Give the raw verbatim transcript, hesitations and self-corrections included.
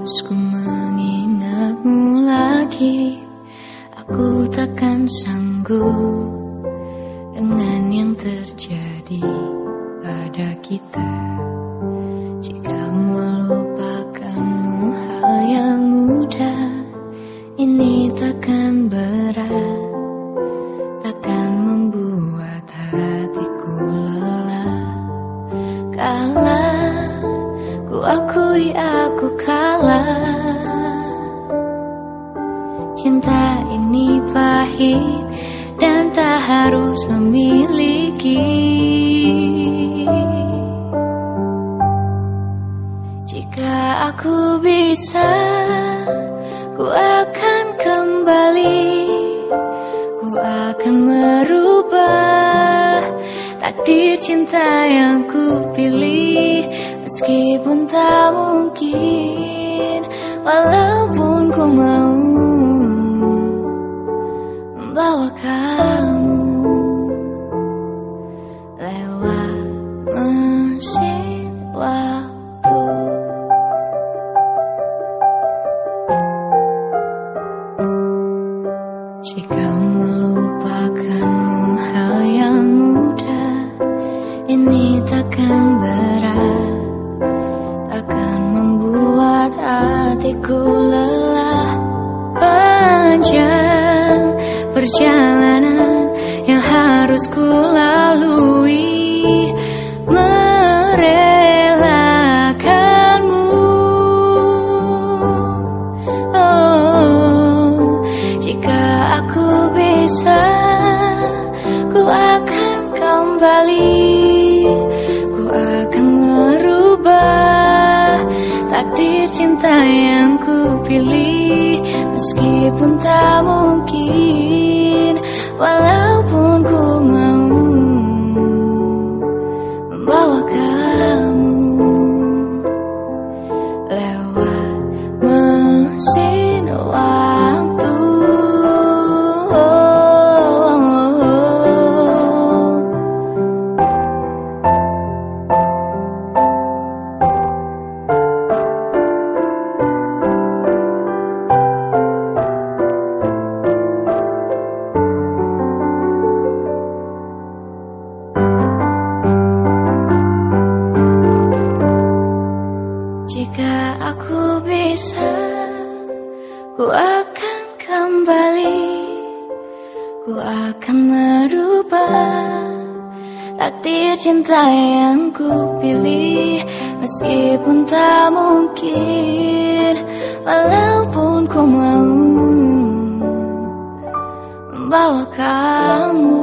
Terus ku mengingatmu lagi, aku takkan sanggup dengan yang terjadi pada kita. Jika melupakanmu hal yang mudah, ini takkan berat, takkan membuat hatiku lelah. Kalah, ku akui aku kalah. Cinta ini pahit dan tak harus memiliki. Jika aku bisa, ku akan kembali, ku akan merubah takdir cinta yang ku pilih. Meskipun tak mungkin, walaupun ku mau membawa kamu lewat mesin waktu. Jika melupakanmu hal yang mudah, ini takkan berat, takkan membuat hatiku lelah. Panjang perjalanan yang harus ku lalui, merelakanmu. Oh, jika aku bisa, ku akan kembali, ku akan merubah takdir cinta yang ku pilih. Meskipun tak mungkin, walaupun ku mau membawa kamu lewat mesin waktu. Jika aku bisa, ku akan kembali, ku akan merubah takdir cinta yang ku pilih. Meskipun tak mungkin, walaupun ku mau membawa kamu